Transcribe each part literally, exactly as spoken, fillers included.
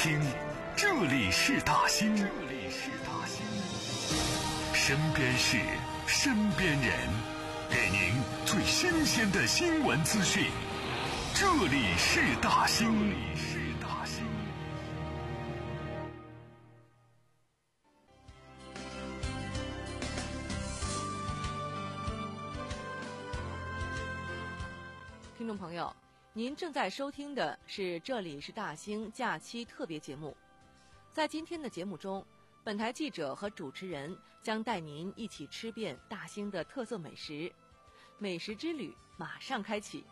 听，这里是大兴，这里是大兴，身边事，身边人，给您最新鲜的新闻资讯。这里是大兴，这里是大兴。 听众朋友，您正在收听的是这里是大兴假期特别节目。在今天的节目中，本台记者和主持人将带您一起吃遍大兴的特色美食，美食之旅马上开启。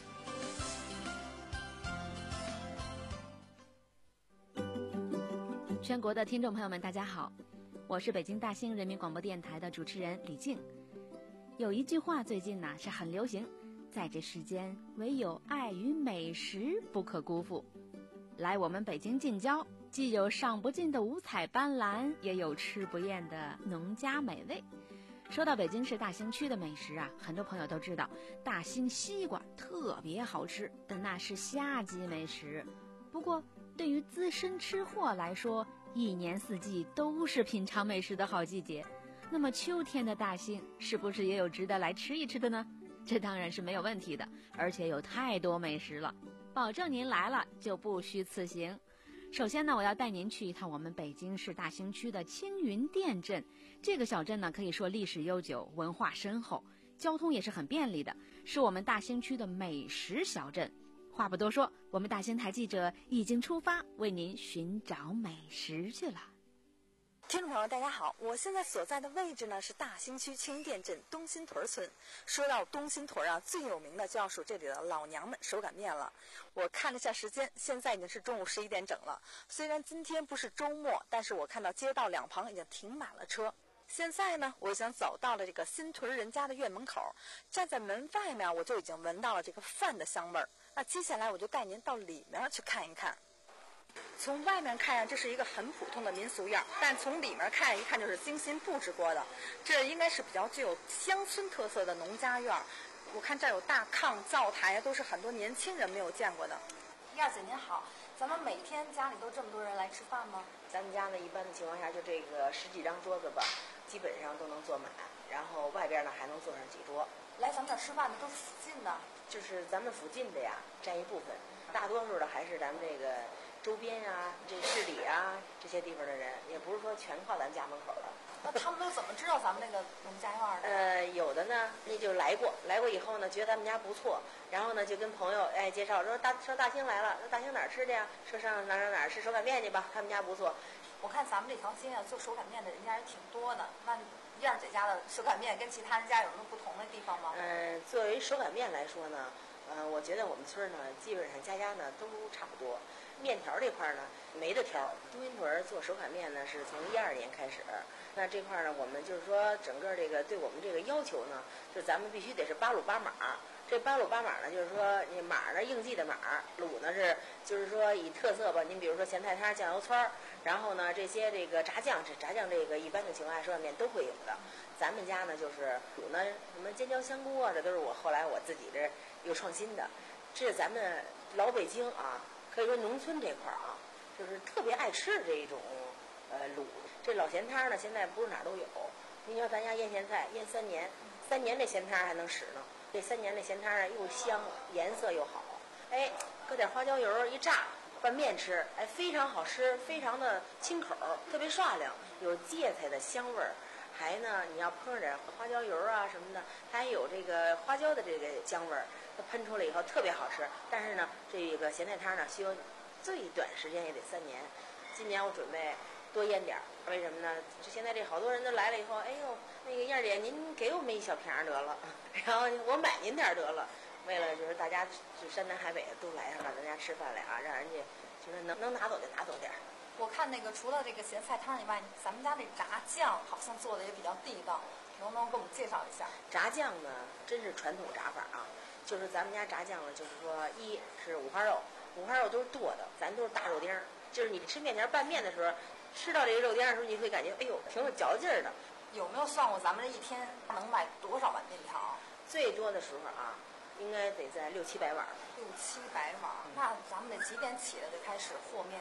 全国的听众朋友们，大家好，我是北京大兴人民广播电台的主持人李静。有一句话最近呢是很流行，在这世间唯有爱与美食不可辜负。来我们北京近郊，既有赏不尽的五彩斑斓，也有吃不厌的农家美味。说到北京市大兴区的美食啊，很多朋友都知道大兴西瓜特别好吃，但那是夏季美食。不过对于资深吃货来说，一年四季都是品尝美食的好季节。那么秋天的大兴是不是也有值得来吃一吃的呢？这当然是没有问题的，而且有太多美食了，保证您来了就不虚此行。首先呢，我要带您去一趟我们北京市大兴区的青云店镇。这个小镇呢，可以说历史悠久，文化深厚，交通也是很便利的，是我们大兴区的美食小镇。话不多说，我们大兴台记者已经出发，为您寻找美食去了。 听众朋友大家好，我现在所在的位置呢是大兴区青云店镇东新屯村。说到东新屯啊，最有名的就要数这里的老娘们手擀面了。我看了一下时间，现在已经是中午十一点整了。虽然今天不是周末，但是我看到街道两旁已经停满了车。现在呢，我想走到了这个新屯人家的院门口，站在门外面我就已经闻到了这个饭的香味儿。那接下来我就带您到里面去看一看。从外面看呀，这是一个很普通的民俗院，但从里面看一看就是精心布置过的。这应该是比较具有乡村特色的农家院。我看这儿有大炕、灶台，都是很多年轻人没有见过的。燕姐您好，咱们每天家里都这么多人来吃饭吗？ 咱们家呢，一般的情况下就这个十几张桌子吧，基本上都能坐满，然后外边呢还能坐上几桌。 来咱们这儿吃饭的都是附近的， 就是咱们附近的呀占一部分，大多数的还是咱们这个周边啊、这市里啊这些地方的人，也不是说全靠咱家门口的。 那他们都怎么知道咱们那个农家院的？ 呃，有的呢，那就来过，来过以后呢，觉得咱们家不错，然后呢就跟朋友哎介绍说大上大兴来了，说大兴哪儿吃的呀？说上哪哪哪儿吃手擀面去吧，他们家不错。 我看咱们这条街啊，做手擀面的人家也挺多的。那燕儿姐家的手擀面跟其他人家有什么不同的地方吗？ 嗯、呃，作为手擀面来说呢，呃，我觉得我们村呢，基本上家家呢都差不多。面条这块呢没得挑，东新屯做手擀面呢是从一二年开始，那这块呢我们就是说整个这个对我们这个要求呢，就是咱们必须得是八卤八码。这八卤八码呢，就是说你码呢应季的码，卤呢是就是说以特色吧，您比如说咸菜汤、酱油汆，然后呢这些这个炸酱，这炸酱这个一般的情况下手擀面都会有的。咱们家呢就是卤呢什么尖椒香菇啊，这都是我后来我自己这有创新的。这是咱们老北京啊，可以说农村这块啊，就是特别爱吃的这一种呃卤。这老咸汤呢，现在不是哪儿都有。你说咱家腌咸菜腌三年，三年这咸汤还能使呢。这三年这咸汤呢又香，颜色又好，哎，搁点花椒油一炸，拌面吃，哎，非常好吃，非常的清口，特别涮亮，有芥菜的香味儿。还呢，你要碰上点花椒油啊什么的，它还有这个花椒的这个香味儿，它喷出来以后特别好吃。但是呢，这个咸菜汤呢，需要最短时间也得三年。今年我准备多腌点儿，为什么呢？这现在这好多人都来了以后，哎呦，那个燕儿姐，您给我们一小瓶儿得了，然后我买您点儿得了。为了就是大家就山南海北都来上了咱家吃饭来啊，让人家就是能能拿走就拿走点儿。 我看那个除了这个咸菜汤以外，咱们家那炸酱好像做的也比较地道，能不能给我们介绍一下？ 炸酱呢，真是传统炸法啊，就是咱们家炸酱呢，就是说一是五花肉，五花肉都是剁的，咱都是大肉丁儿，就是你吃面条拌面的时候，吃到这个肉丁的时候，你会感觉哎呦挺有嚼劲儿的。 有没有算过咱们这一天能卖多少碗面条？ 最多的时候啊，应该得在六七百碗。 六七百碗，嗯、那咱们得几点起来就开始和面呀？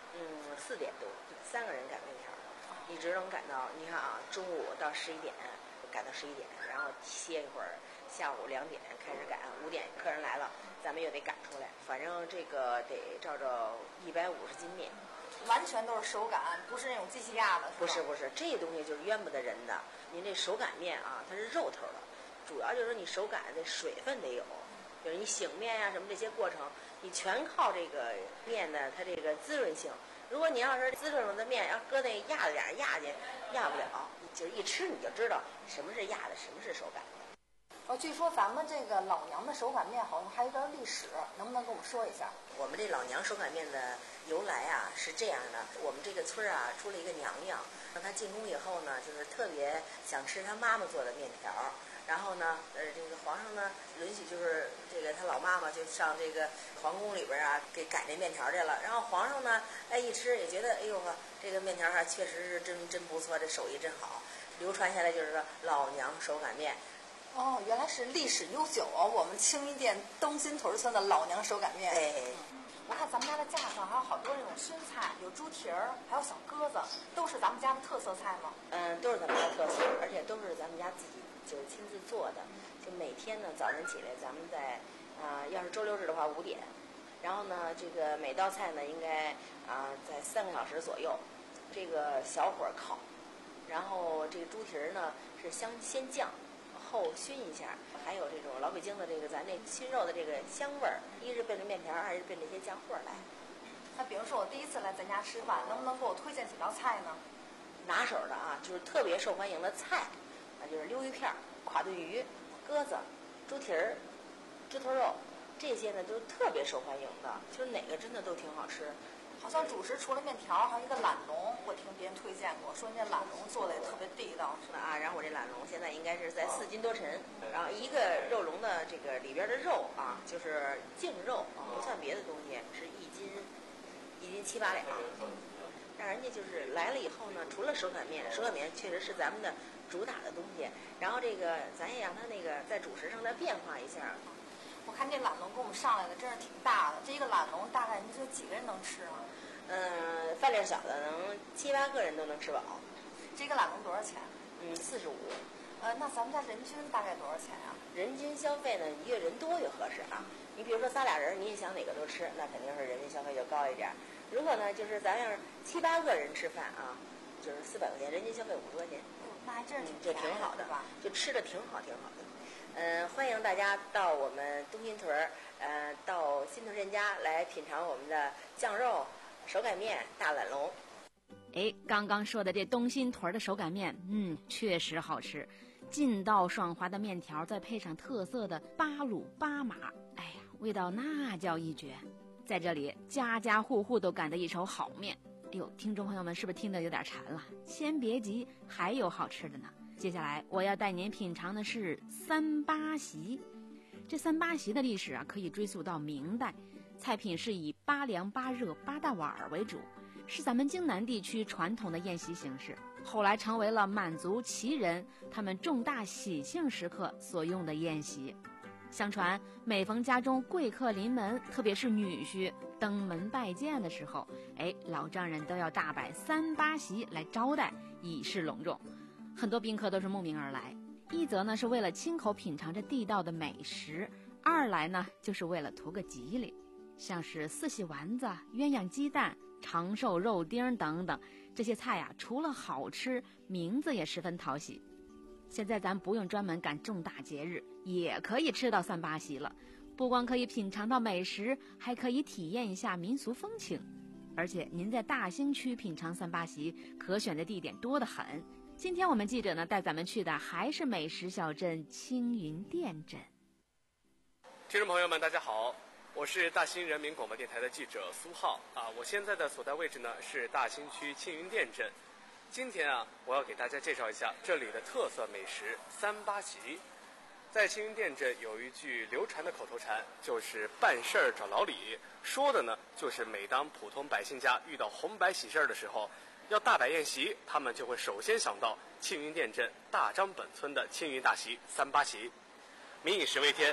嗯，四点多，三个人擀面条，一直能擀到，你看啊，中午到十一点，擀到十一点，然后歇一会儿，下午两点开始擀，五点客人来了，咱们又得擀出来。反正这个得照着一百五十斤面， 完全都是手擀，不是那种机器压的。 不是不是，这东西就是冤不得人的。您这手擀面啊，它是肉头的，主要就是你手擀的水分得有，就是你醒面呀、啊、什么这些过程，你全靠这个面的它这个滋润性。如果你要是滋润了的面，要搁那压着点压去，压不了，就一吃你就知道什么是压的，什么是手擀的。 哦，据说咱们这个老娘的手擀面好像还有点历史，能不能跟我们说一下？ 我们这老娘手擀面的由来啊是这样的，我们这个村啊出了一个娘娘，让她进宫以后呢，就是特别想吃她妈妈做的面条。然后呢，呃，这个皇上呢允许，就是这个他老妈妈就上这个皇宫里边啊，给擀这面条去了。然后皇上呢，哎一吃也觉得，哎呦呵，这个面条还确实是真真不错，这手艺真好，流传下来就是说老娘手擀面。 哦，原来是历史悠久哦，我们青云店东新屯村的老娘手擀面。 哎， 嗯，我看咱们家的架上还有好多那种熏菜，有猪蹄儿，还有小鸽子，都是咱们家的特色菜吗？ 嗯，都是咱们家的特色，而且都是咱们家自己就是亲自做的。就每天呢早晨起来，咱们在啊、呃，要是周六日的话五点，然后呢这个每道菜呢应该啊、呃、在三个小时左右，这个小火烤，然后这个猪蹄儿呢是香先酱。后熏一下，还有这种老北京的这个咱这熏肉的这个香味儿，一是奔着面条，二是奔这些酱货来。 那比如说我第一次来咱家吃饭，能不能给我推荐几道菜呢？ 拿手的啊，就是特别受欢迎的菜，那就是溜鱼片、垮炖鱼、鸽子、猪蹄儿、猪头肉，这些呢都是特别受欢迎的，就是哪个真的都挺好吃。 好像主食除了面条，还有一个懒龙，我听别人推荐过，说那懒龙做的也特别地道。 是的啊，然后我这懒龙现在应该是在四斤多沉，然后一个肉笼的这个里边的肉啊，就是净肉，不算别的东西，是一斤一斤七八两。让人家就是来了以后呢，除了手擀面，手擀面确实是咱们的主打的东西，然后这个咱也让它那个在主食上再变化一下。 我看这懒龙给我们上来的真是挺大的，这一个懒龙大概你说几个人能吃呢？ 嗯，饭量小的能七八个人都能吃饱。 这个懒龙多少钱？ 嗯，四十五。 呃，那咱们家人均大概多少钱啊？ 人均消费呢，越人多越合适啊。你比如说仨俩人，你也想哪个都吃，那肯定是人均消费就高一点。如果呢，就是咱要是七八个人吃饭啊，就是四百块钱，人均消费五十块钱。 嗯，那还真是就挺好的吧？ 就吃的挺好，挺好的。嗯、呃，欢迎大家到我们东新屯儿，呃，到新屯人家来品尝我们的酱肉、手擀面、大懒龙。 哎，刚刚说的这东新屯的手擀面，嗯，确实好吃。劲道爽滑的面条，再配上特色的八卤八码，哎呀，味道那叫一绝。在这里，家家户户都赶得一手好面。哎呦，听众朋友们是不是听得有点馋了？先别急，还有好吃的呢。接下来我要带您品尝的是三八席。这三八席的历史啊，可以追溯到明代，菜品是以八凉八热八大碗为主，是咱们京南地区传统的宴席形式，后来成为了满族旗人他们重大喜庆时刻所用的宴席。相传每逢家中贵客临门，特别是女婿登门拜见的时候，哎，老丈人都要大摆三八席来招待，以示隆重。很多宾客都是慕名而来，一则呢是为了亲口品尝这地道的美食，二来呢就是为了图个吉利，像是四喜丸子、鸳鸯鸡蛋、长寿肉丁等等，这些菜呀、啊，除了好吃，名字也十分讨喜。现在咱不用专门赶重大节日，也可以吃到三八席了。不光可以品尝到美食，还可以体验一下民俗风情。而且您在大兴区品尝三八席，可选的地点多得很。今天我们记者呢带咱们去的还是美食小镇青云店镇。 听众朋友们，大家好，我是大兴人民广播电台的记者苏浩啊。我现在的所在位置呢是大兴区青云店镇。今天啊，我要给大家介绍一下这里的特色美食三八席。在青云店镇有一句流传的口头禅，就是办事儿找老李，说的呢就是每当普通百姓家遇到红白喜事儿的时候，要大摆宴席，他们就会首先想到青云店镇大张本村的青云大席三八席。民以食为天，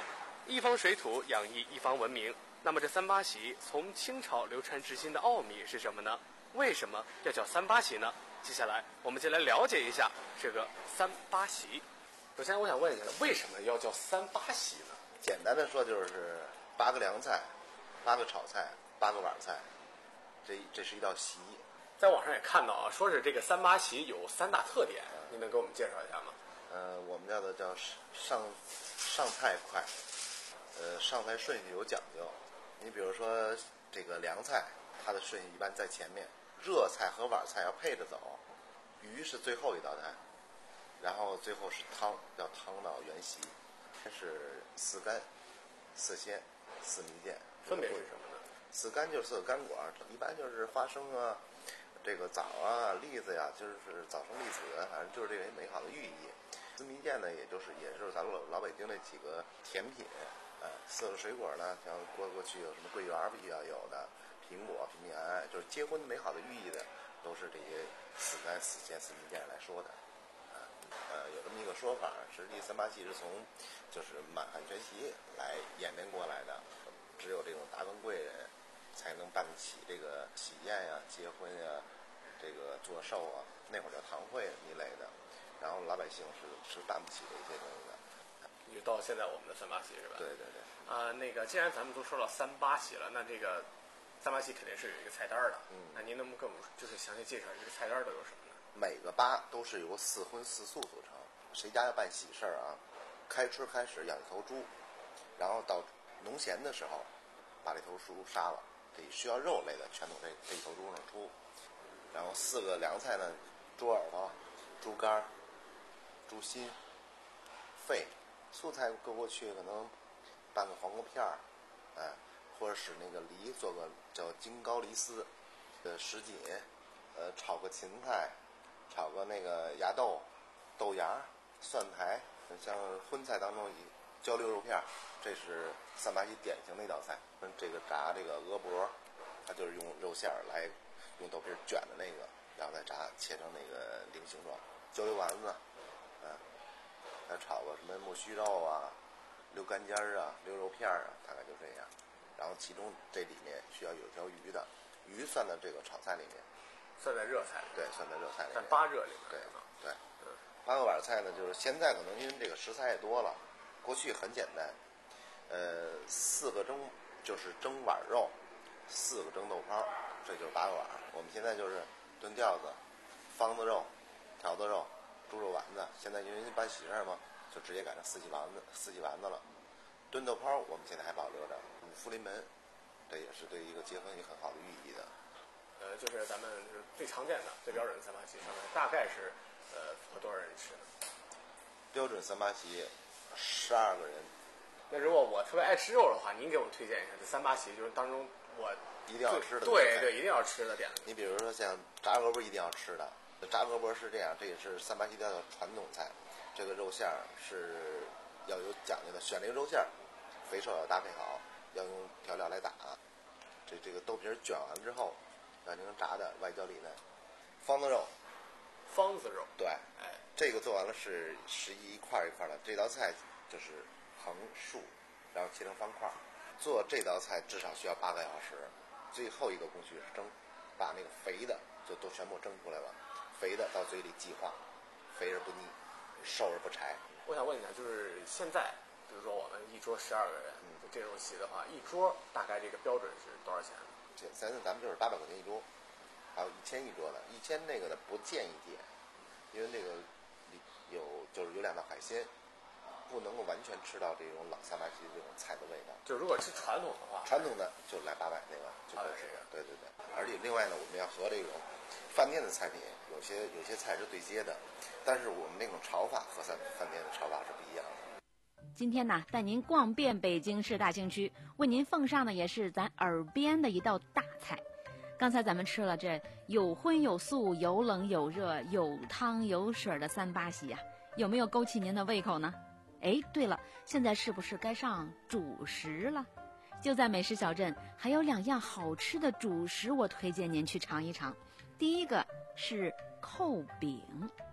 一方水土养育一方文明。那么这三八席从清朝流传至今的奥秘是什么呢？为什么要叫三八席呢？接下来我们就来了解一下这个三八席。首先我想问一下，为什么要叫三八席呢？ 简单的说就是八个凉菜，八个炒菜，八个碗菜，这这是一道席。 在网上也看到啊，说是这个三八席有三大特点，您能给我们介绍一下吗？ 呃，我们叫的叫上上菜快，呃，上菜顺序有讲究。你比如说这个凉菜，它的顺序一般在前面，热菜和碗菜要配着走，鱼是最后一道菜，然后最后是汤，叫汤到原席。是四干、四鲜、四蜜饯， 分别是什么呢？ 四干就是四个干果，一般就是花生啊、这个枣啊、栗子呀，就是早生丽子，反正就是这个美好的寓意。四蜜饯呢，也就是也就是咱们老老北京那几个甜品，呃，四个水果呢，像过过去有什么桂圆必要有的，苹果、平平安安，就是结婚美好的寓意的，都是这些四干、四鲜、四蜜饯来说的。呃，有这么一个说法，实际三八席是从就是满汉全席来演变过来的，只有这种达官贵人才能办得起这个喜宴呀、结婚呀、这个做寿啊，那会儿叫堂会一类的，然后老百姓是是办不起这些东西的。 就到现在我们的三八席是吧？ 对对对。 啊、呃，那个既然咱们都说到三八席了，那这个三八席肯定是有一个菜单的。嗯，那您能不能跟我们就是详细介绍这个菜单都有什么呢？ 每个八都是由四荤四素组成。谁家要办喜事儿啊，开春开始养一头猪，然后到农闲的时候把这头猪杀了，这需要肉类的全从这这一头猪上出。然后四个凉菜呢，猪耳朵、猪肝、猪心、肺。素菜搁过去可能拌个黄瓜片儿，哎，或者使那个梨做个叫京高梨丝，呃，什锦，呃，炒个芹菜，炒个那个芽豆、豆芽、蒜苔，像荤菜当中以焦溜肉片，这是三八席典型的一道菜。跟这个炸这个鹅脖，它就是用肉馅儿来用豆皮卷的那个，然后再炸切成那个菱形状。焦溜丸子，嗯、啊，再炒个什么木须肉啊、溜干尖儿啊、溜肉片啊，大概就这样。然后其中这里面需要有条鱼的，鱼算到这个炒菜里面， 算在热菜里面， 对，算在热菜里面， 算八热里面， 对对。嗯，八个碗菜呢，就是现在可能因为这个食材也多了，过去很简单，呃，四个蒸就是蒸碗肉，四个蒸豆泡，这就是八个碗。我们现在就是炖吊子、方子肉、条子肉、猪肉丸子。现在因为办喜事嘛，就直接改成四季丸子、四季丸子了。炖豆泡我们现在还保留着五福临门，这也是对一个结婚一个很好的寓意的。 呃，就是咱们就是最常见的、最标准的三八席上面，大概是呃符合多少人吃呢？ 标准三八席十二个人。 那如果我特别爱吃肉的话，您给我们推荐一下这三八席，就是当中我一定要吃的。 对对，一定要吃的点。 你比如说像炸鹅脖一定要吃的，炸鹅脖是这样，这也是三八席的传统菜。这个肉馅儿是要有讲究的，选这个肉馅儿，肥瘦要搭配好，要用调料来打。这这个豆皮卷完之后，要成炸的，外焦里嫩。方子肉， 方子肉， 对， 哎， 这个做完了是十一块一块的。这道菜就是横竖，然后切成方块。做这道菜至少需要八个小时。最后一个工序是蒸，把那个肥的就都全部蒸出来了，肥的到嘴里即化，肥而不腻，瘦而不柴。 我想问一下，就是现在，比如说我们一桌十二个人，就这种席的话，一桌大概这个标准是多少钱呢？ 这咱咱们就是八百块钱一桌，还有一千一桌的，一千那个的不建议点，因为这个有就是有两道海鲜，不能够完全吃到这种老三八席这种菜的味道。 就如果吃传统的话， 传统的就来八百那个就够吃了。对对对，而且另外呢，我们要和这种饭店的菜品，有些有些菜是对接的，但是我们那种炒法和饭饭店的炒法是不一样的。 今天呢，带您逛遍北京市大兴区，为您奉上的也是咱耳边的一道大菜。刚才咱们吃了这有荤有素、有冷有热、有汤有水的三八席呀、啊，有没有勾起您的胃口呢？哎，对了，现在是不是该上主食了？就在美食小镇，还有两样好吃的主食，我推荐您去尝一尝。第一个是扣饼。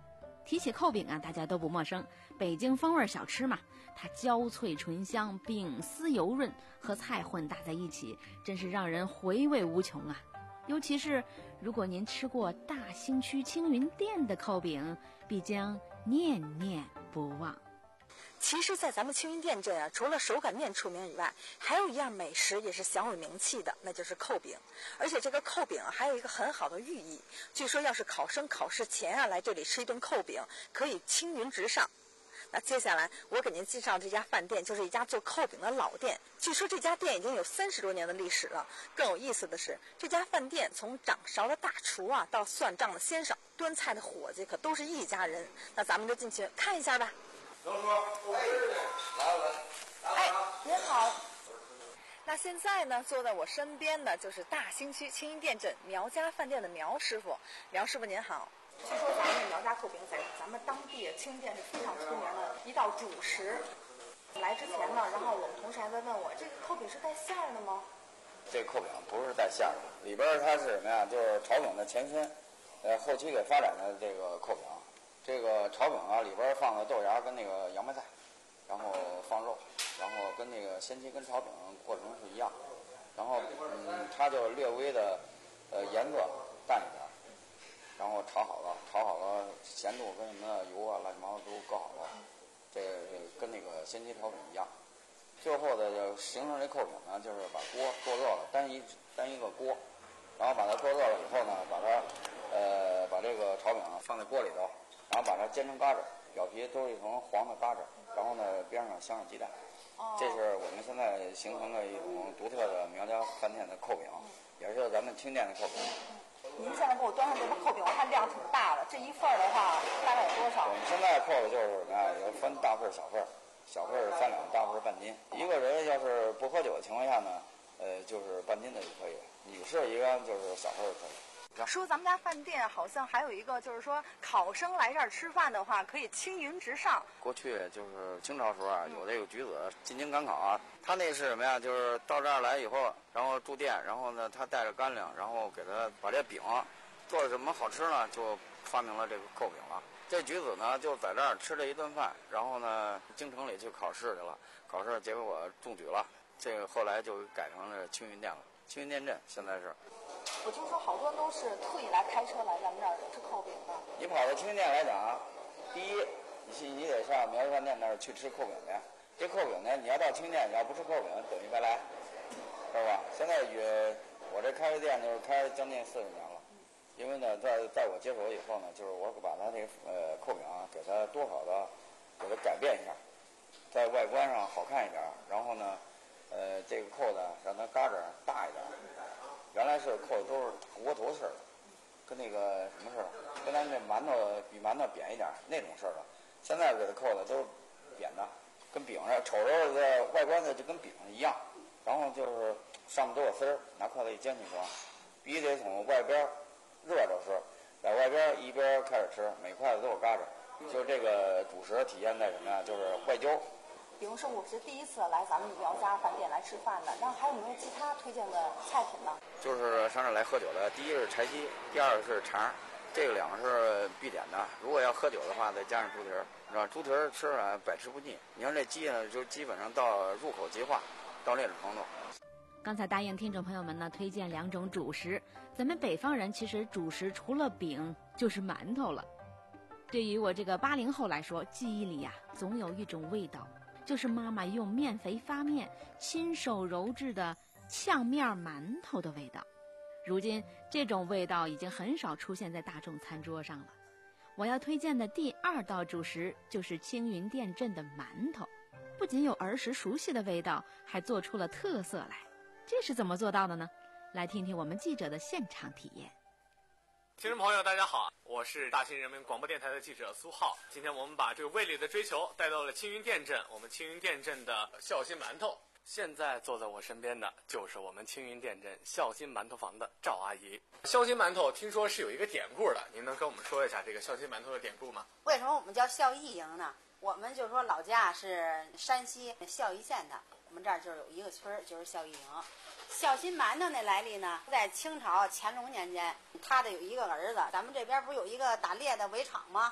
提起扣饼啊，大家都不陌生，北京风味小吃嘛，它焦脆醇香，饼丝油润，和菜混搭在一起，真是让人回味无穷啊。尤其是如果您吃过大兴区青云店的扣饼，必将念念不忘。 其实，在咱们青云店镇啊，除了手擀面出名以外，还有一样美食也是享有名气的，那就是扣饼。而且这个扣饼啊，还有一个很好的寓意。据说，要是考生考试前啊来这里吃一顿扣饼，可以青云直上。那接下来我给您介绍这家饭店，就是一家做扣饼的老店。据说这家店已经有三十多年的历史了。更有意思的是，这家饭店从掌勺的大厨啊，到算账的先生、端菜的伙计，可都是一家人。那咱们就进去看一下吧。 刘叔，哎，来来来， 哎，您好。那现在呢，坐在我身边的就是大兴区青云店镇苗家饭店的苗师傅。苗师傅您好。据说咱们苗家扣饼在咱们当地青云店是非常出名的一道主食。来之前呢，然后我们同事还在问我，这个扣饼是带馅儿的吗？ 这个扣饼不是带馅儿的，里边它是什么呀？就是炒饼的前身，呃，后期给发展的这个扣饼。这个炒饼啊，里边放的豆芽跟那个洋白菜，然后放肉，然后跟那个先期跟炒饼过程是一样，然后嗯，它就略微的呃颜色淡一点，然后炒好了，炒好了咸度跟什么油啊乱七八糟都搁好了，这跟那个先期炒饼一样。最后的就形成这扣饼呢，就是把锅做热了，单一单一个锅，然后把它做热了以后呢，把它呃把这个炒饼放在锅里头。然后把它煎成嘎子，表皮都是一层黄的嘎子，然后呢边上镶上鸡蛋，这是我们现在形成的一种独特的苗家饭店的扣饼，也是咱们青店的扣饼。 您现在给我端上这个扣饼，我看量挺大的，这一份的话大概有多少？ 我们现在扣的就是什么呀？有分大份小份，小份三两，大份半斤。一个人要是不喝酒的情况下呢，呃，就是半斤的就可以。女士一般就是小份可以。 说咱们家饭店好像还有一个，就是说考生来这儿吃饭的话，可以青云直上。 过去就是清朝时候啊，有这个举子进京赶考啊，他那是什么呀？就是到这儿来以后，然后住店，然后呢，他带着干粮，然后给他把这饼做的什么好吃呢，就发明了这个扣饼了。这举子呢，就在这儿吃了一顿饭，然后呢，京城里去考试去了，考试结果中举了，这个后来就改成了青云店了，青云店镇现在是。 我听说好多人都是特意来开车来咱们这儿吃扣饼的。 你跑到青云店来讲，第一，你你得上苗家饭店那儿去吃扣饼去。这扣饼呢，你要到青云店，你要不吃扣饼，等于白来，知道吧？现在与我这开的店就是开将近四十年了，因为呢，在在我接手以后呢，就是我把它这个呃扣饼啊，给它多少的给它改变一下，在外观上好看一点，然后呢，呃，这个扣呢让它嘎子大一点。原来是扣的都是窝头似的，跟那个什么似的，跟咱这馒头比馒头扁一点那种似的。现在给它扣的都是扁的，跟饼似的，瞅着的外观的就跟饼一样。然后就是上面都有丝儿，拿筷子一煎就行。必须得从外边热着吃，在外边一边开始吃，每筷子都有嘎子。就这个主食体现在什么呀？就是外焦。 比如说我是第一次来咱们苗家饭店来吃饭的，然后还有没有其他推荐的菜品呢？ 就是上这来喝酒的，第一是柴鸡，第二是肠，这个两个是必点的。如果要喝酒的话，再加上猪蹄儿，是吧？猪蹄儿吃啊百吃不腻。你看这鸡呢，就基本上到入口即化，到那种程度。 刚才答应听众朋友们呢推荐两种主食，咱们北方人其实主食除了饼就是馒头了。对于我这个八零后来说，记忆里呀、啊、总有一种味道。就是妈妈用面肥发面亲手揉制的炝面馒头的味道。如今这种味道已经很少出现在大众餐桌上了。我要推荐的第二道主食就是青云店镇的馒头，不仅有儿时熟悉的味道，还做出了特色来。这是怎么做到的呢？来听听我们记者的现场体验。 听众朋友大家好，我是大兴人民广播电台的记者苏浩。今天我们把这个味蕾的追求带到了青云店镇，我们青云店镇的孝心馒头。现在坐在我身边的就是我们青云店镇孝心馒头房的赵阿姨。孝心馒头听说是有一个典故的，您能跟我们说一下这个孝心馒头的典故吗？ 为什么我们叫孝义营呢？我们就说老家是山西孝义县的，我们这儿就是有一个村儿，就是孝义营。孝心馒头那来历呢，在清朝乾隆年间，他的有一个儿子，咱们这边不是有一个打猎的围场吗？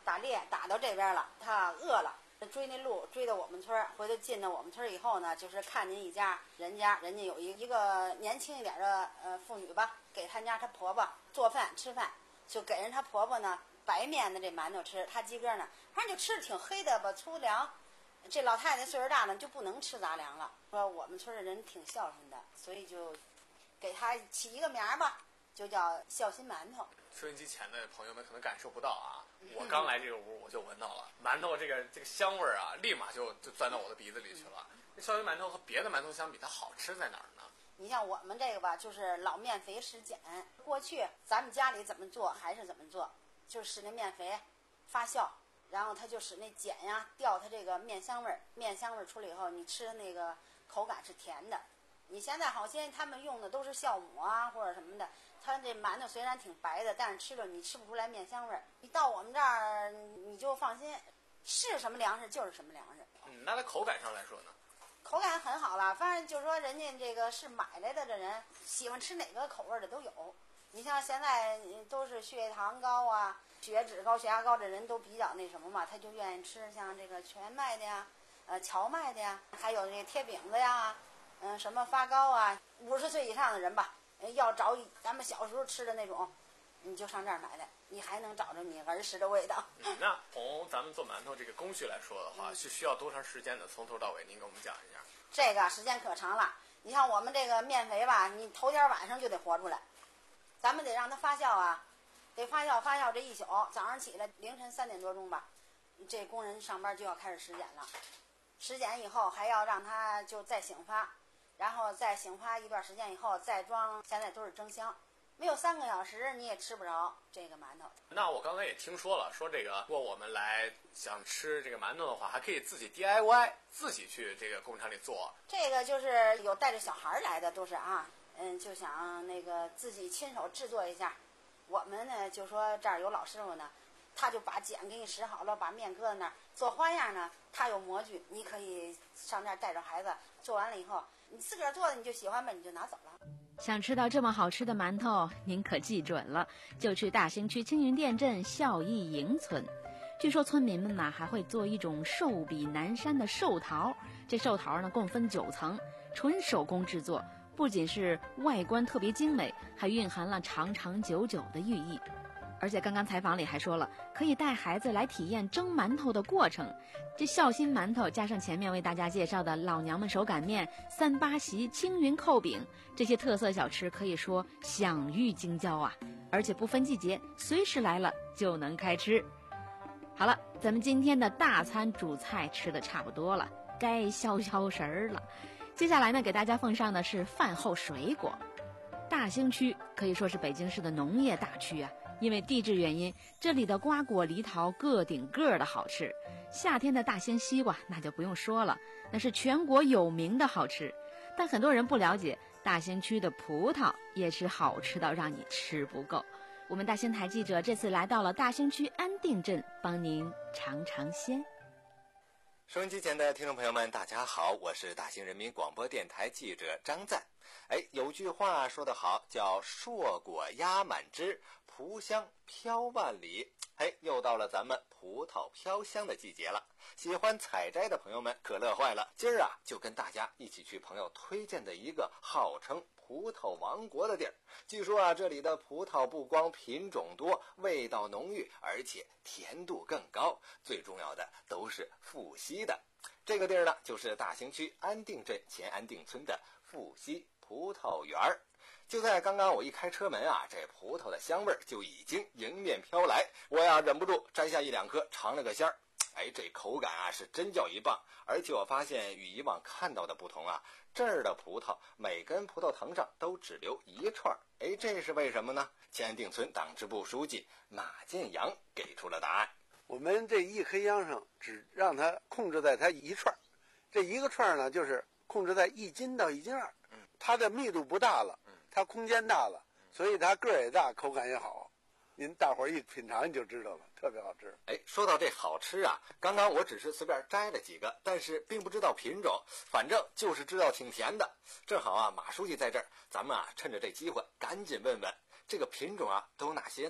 打猎打到这边了，他饿了，追那鹿追到我们村，回头进到我们村以后呢，就是看见一家人家，人家有一一个年轻一点的呃妇女吧，给他家她婆婆做饭吃饭，就给人她婆婆呢白面的这馒头吃，她自个儿呢反正就吃的挺黑的吧，粗粮。这老太太岁数大了就不能吃杂粮了，说我们村的人挺孝顺的，所以就给她起一个名儿吧，就叫孝心馒头。 收音机前的朋友们可能感受不到啊，我刚来这个屋我就闻到了馒头这个这个香味儿啊，立马就就钻到我的鼻子里去了。这孝心馒头和别的馒头相比，它好吃在哪儿呢？ 你像我们这个吧，就是老面肥实碱。过去咱们家里怎么做还是怎么做，就是使那面肥发酵，然后它就使那碱呀掉它这个面香味儿，面香味儿出来以后，你吃的那个口感是甜的。你现在好些他们用的都是酵母啊或者什么的，它这馒头虽然挺白的，但是吃了你吃不出来面香味儿。你到我们这儿你就放心，是什么粮食就是什么粮食。 嗯，那它口感上来说呢？ 口感很好了，反正就是说人家这个是买来的的人喜欢吃哪个口味的都有。你像现在都是血糖高啊、血脂高、血压高的人都比较那什么嘛，他就愿意吃像这个全麦的呀、呃荞麦的呀，还有这贴饼子呀。嗯、呃，什么发糕啊，五十岁以上的人吧，要找咱们小时候吃的那种，你就上这儿买来，你还能找着你儿时的味道。 嗯、那从咱们做馒头这个工序来说的话，是需要多长时间的？从头到尾，您给我们讲一下。 这个时间可长了，你像我们这个面肥吧，你头天晚上就得和出来，咱们得让它发酵啊，得发酵发酵这一宿，早上起来凌晨三点多钟吧，这工人上班就要开始实碱了，实碱以后还要让它就再醒发。然后再醒发一段时间以后再装，现在都是蒸箱，没有三个小时你也吃不着这个馒头。 那我刚才也听说了，说这个如果我们来想吃这个馒头的话，还可以自己 D I Y， 自己去这个工厂里做。 这个就是有带着小孩来的都是啊，嗯，就想那个自己亲手制作一下。我们呢就说这儿有老师傅呢，他就把碱给你使好了，把面搁在那儿做花样呢，他有模具，你可以上这儿带着孩子做完了以后。你自个儿做的你就喜欢吧，你就拿走了。 想吃到这么好吃的馒头，您可记准了，就去大兴区青云店镇孝义营村。据说村民们呢还会做一种寿比南山的寿桃，这寿桃呢共分九层，纯手工制作，不仅是外观特别精美，还蕴含了长长久久的寓意。而且刚刚采访里还说了，可以带孩子来体验蒸馒头的过程。这孝心馒头加上前面为大家介绍的老娘们手擀面、三八席、青云扣饼，这些特色小吃可以说享誉京郊啊！而且不分季节，随时来了就能开吃。好了，咱们今天的大餐主菜吃的差不多了，该消消食儿了。接下来呢，给大家奉上的是饭后水果。大兴区可以说是北京市的农业大区啊。因为地质原因，这里的瓜果梨桃个顶个的好吃。夏天的大兴西瓜那就不用说了，那是全国有名的好吃。但很多人不了解，大兴区的葡萄也是好吃到让你吃不够。我们大兴台记者这次来到了大兴区安定镇，帮您尝尝鲜。 收音机前的听众朋友们，大家好，我是大兴人民广播电台记者张赞。哎，有句话说得好，叫硕果压满枝，葡香飘万里。哎，又到了咱们葡萄飘香的季节了，喜欢采摘的朋友们可乐坏了。今儿啊，就跟大家一起去朋友推荐的一个号称葡萄王国的地儿。据说啊，这里的葡萄不光品种多，味道浓郁，而且甜度更高，最重要的都是富硒的。这个地儿呢，就是大兴区安定镇前安定村的富硒葡萄园儿。就在刚刚我一开车门啊，这葡萄的香味儿就已经迎面飘来，我呀忍不住摘下一两颗尝了个鲜儿。哎，这口感啊是真叫一棒，而且我发现与以往看到的不同啊，这儿的葡萄每根葡萄藤上都只留一串，哎，这是为什么呢？前安定村党支部书记马建阳给出了答案。 我们这一颗秧上只让它控制在它一串，这一个串呢就是控制在一斤到一斤二，它的密度不大了，它空间大了，所以它个儿也大，口感也好。您大伙儿一品尝你就知道了，特别好吃。 哎，说到这好吃啊，刚刚我只是随便摘了几个，但是并不知道品种，反正就是知道挺甜的。正好啊，马书记在这儿，咱们啊趁着这机会赶紧问问这个品种啊都有哪些呢？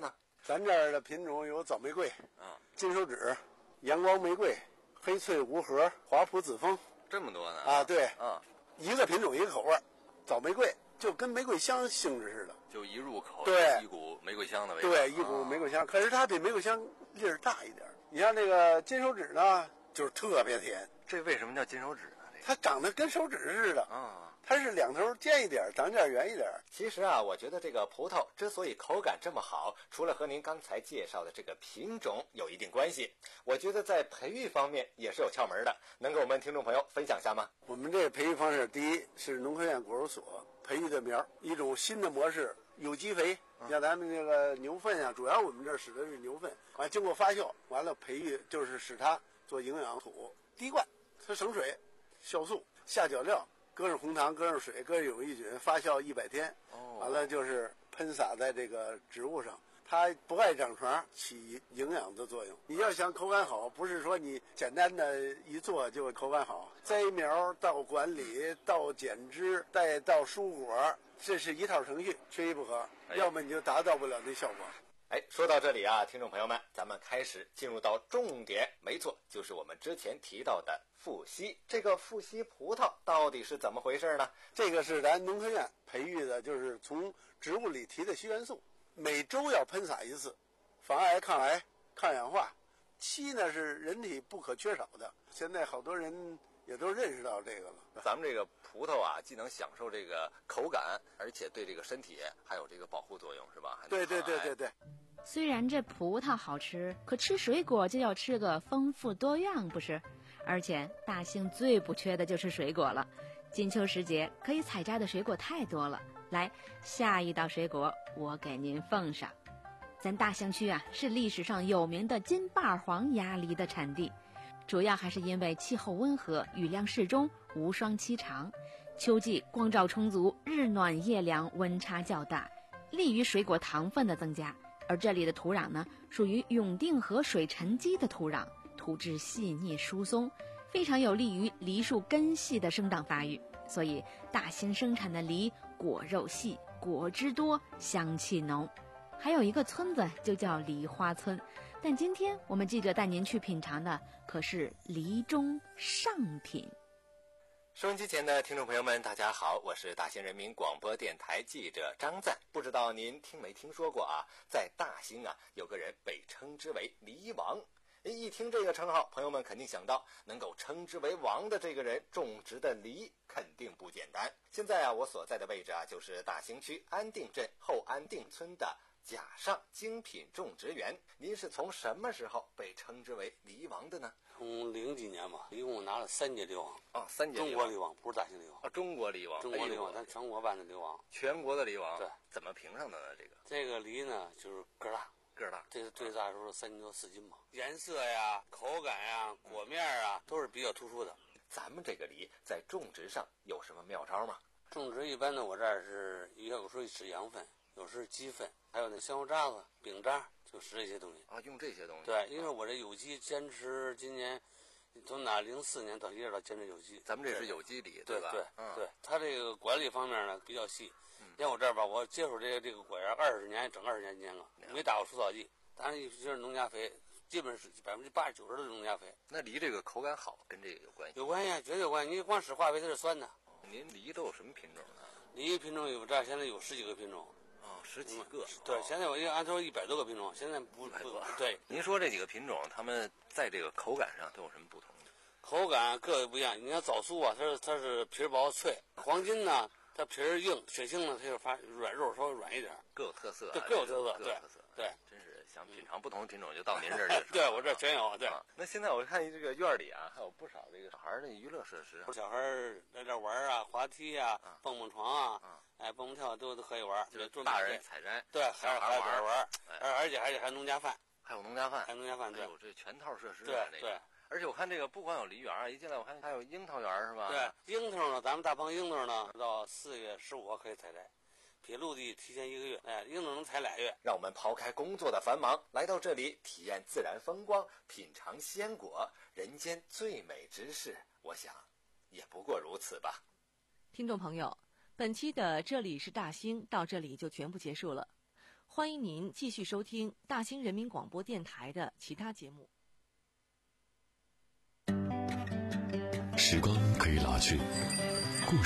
咱这儿的品种有枣玫瑰、 啊， 金手指、阳光玫瑰、黑翠无核、华普紫枫， 这么多呢？ 啊，对， 啊， 一个品种一个口味儿。枣玫瑰就跟玫瑰香性质似的， 就一入口对一股玫瑰香的味道。 对，一股玫瑰香，可是它比玫瑰香粒儿大一点。你像那个金手指呢，就是特别甜。 这为什么叫金手指呢？这个它长得跟手指似的啊， 它是两头尖一点，长点圆一点。 其实啊，我觉得这个葡萄之所以口感这么好，除了和您刚才介绍的这个品种有一定关系，我觉得在培育方面也是有窍门的，能给我们听众朋友分享一下吗？ 我们这个培育方式，第一是农科院果树所培育的苗，一种新的模式，有机肥。你像咱们这个牛粪啊，主要我们这儿使的是牛粪，完经过发酵，完了培育就是使它做营养土，滴灌，它省水，酵素，下脚料，搁上红糖，搁上水，搁上有益菌，发酵一百天，完了就是喷洒在这个植物上。它不爱长虫，起营养的作用。你要想口感好，不是说你简单的一做就口感好。栽苗到管理到剪枝再到蔬果，这是一套程序，缺一不可，要么你就达到不了那效果。 哎，说到这里啊，听众朋友们，咱们开始进入到重点，没错，就是我们之前提到的富硒。这个富硒葡萄到底是怎么回事呢？ 这个是咱农科院培育的，就是从植物里提的硒元素。每周要喷洒一次，防癌、抗癌、抗氧化。硒呢是人体不可缺少的，现在好多人也都认识到这个了。 咱们这个葡萄啊，既能享受这个口感，而且对这个身体还有这个保护作用，是吧？ 对对对对对。 虽然这葡萄好吃，可吃水果就要吃个丰富多样，不是？而且大兴最不缺的就是水果了。金秋时节可以采摘的水果太多了。来，下一道水果我给您奉上。咱大兴区啊，是历史上有名的金瓣黄鸭梨的产地，主要还是因为气候温和，雨量适中，无霜期长，秋季光照充足，日暖夜凉，温差较大，利于水果糖分的增加。而这里的土壤呢，属于永定河水沉积的土壤，土质细腻疏松，非常有利于梨树根系的生长发育。所以大兴生产的梨果肉细，果汁多，香气浓。还有一个村子就叫梨花村，但今天我们记者带您去品尝的可是梨中上品。 收音机前的听众朋友们，大家好，我是大兴人民广播电台记者张赞。不知道您听没听说过啊，在大兴啊，有个人被称之为梨王。一听这个称号，朋友们肯定想到能够称之为王的这个人种植的梨肯定不简单。现在啊，我所在的位置啊，就是大兴区安定镇后安定村的甲上精品种植园。您是从什么时候被称之为梨王的呢？ 从零几年吧，一共拿了三届梨王。 啊，三届中国梨王，不是大兴梨王。 啊，中国梨王， 中国梨王，咱全国办的梨王。 全国的梨王， 对， 怎么评上的呢？这个这个梨呢，就是个大。 个儿大， 这个最大时候三斤多四斤嘛，颜色呀、口感呀、果面啊都是比较突出的。 咱们这个梨在种植上有什么妙招吗？ 种植一般的，我这儿是有时候使羊粪，有时候鸡粪，还有那香油渣子、饼渣，就使这些东西啊，用这些东西。 对，因为我这有机坚持今年从哪零四年到一直到坚持有机。 咱们这是有机梨， 对吧？ 对嗯、 对，它这个管理方面呢比较细。像我这儿吧，我接触这个这个果园二十年，整二十年间了，没打过除草剂，当然就是农家肥，基本是百分之八十九十都是农家肥。 那梨这个口感好，跟这个有关系？ 有关系，绝对有关系。你光使化肥它是酸的。 哦、您梨都有什么品种呢？ 梨品种有这儿现在有十几个品种。 哦，十几个。 嗯、对，现在我按说一百多个品种，现在不不对。 您说这几个品种，它们在这个口感上都有什么不同的？ 口感各有不一样。你看枣酥啊，它是它是皮薄脆，黄金呢。它皮儿硬，血性呢，它就发软，肉稍微软一点， 各有特色、啊， 对，各有特色， 各有特色， 对， 真是想品尝不同的品种，就到您这儿去。 对我这儿全有，对、 啊。那现在我看这个院里啊，还有不少这个小孩儿的娱乐设施， 小孩儿在这玩啊，滑梯啊，啊蹦蹦床啊，啊哎，蹦蹦跳都都可以玩， 就是大人采摘， 对，还有孩玩玩，而而且而且还有农家饭， 还有农家饭， 还有农家饭，对， 有这全套设施， 对对。 而且我看这个不光有梨园啊，一进来我看还有樱桃园是吧？ 对，樱桃呢，咱们大棚樱桃呢，到四月十五号可以采摘，比陆地提前一个月。哎，樱桃能采俩月。 让我们抛开工作的繁忙，来到这里体验自然风光，品尝鲜果，人间最美之事，我想也不过如此吧。 听众朋友，本期的这里是大兴到这里就全部结束了。 欢迎您继续收听大兴人民广播电台的其他节目。 时光可以老去，